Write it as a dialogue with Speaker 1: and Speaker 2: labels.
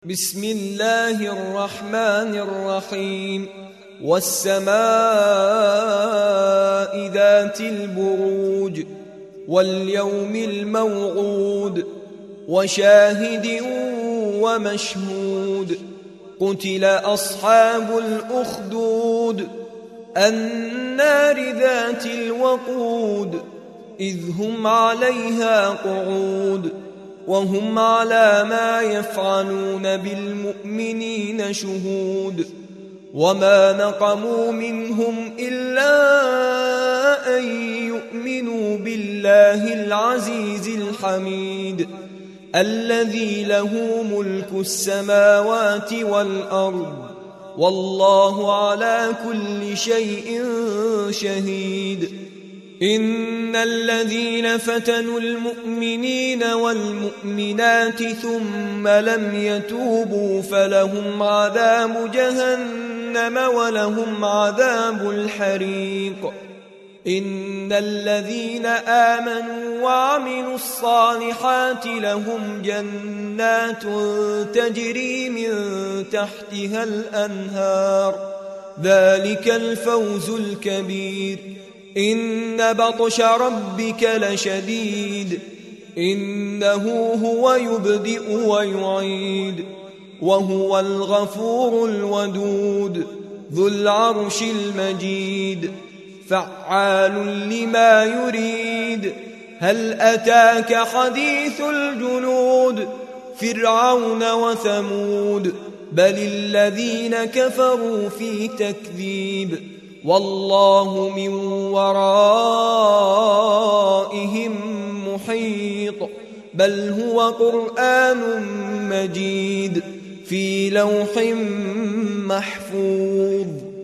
Speaker 1: بسم الله الرحمن الرحيم والسماء ذات البروج واليوم الموعود وشاهد ومشهود قتل أصحاب الأخدود النار ذات الوقود إذ هم عليها قعود وهم على ما يفعلون بالمؤمنين شهود وما نقموا منهم إلا أن يؤمنوا بالله العزيز الحميد الذي له ملك السماوات والأرض والله على كل شيء شهيد إن الذين فتنوا المؤمنين والمؤمنات ثم لم يتوبوا فلهم عذاب جهنم ولهم عذاب الحريق إن الذين آمنوا وعملوا الصالحات لهم جنات تجري من تحتها الأنهار ذلك الفوز الكبير إن بطش ربك لشديد إنه هو يبدئ ويعيد وهو الغفور الودود ذو العرش المجيد فعال لما يريد هل أتاك حديث الجنود فرعون وثمود بل الذين كفروا في تكذيب والله من ورائهم محيط بل هو قرآن مجيد في لوح محفوظ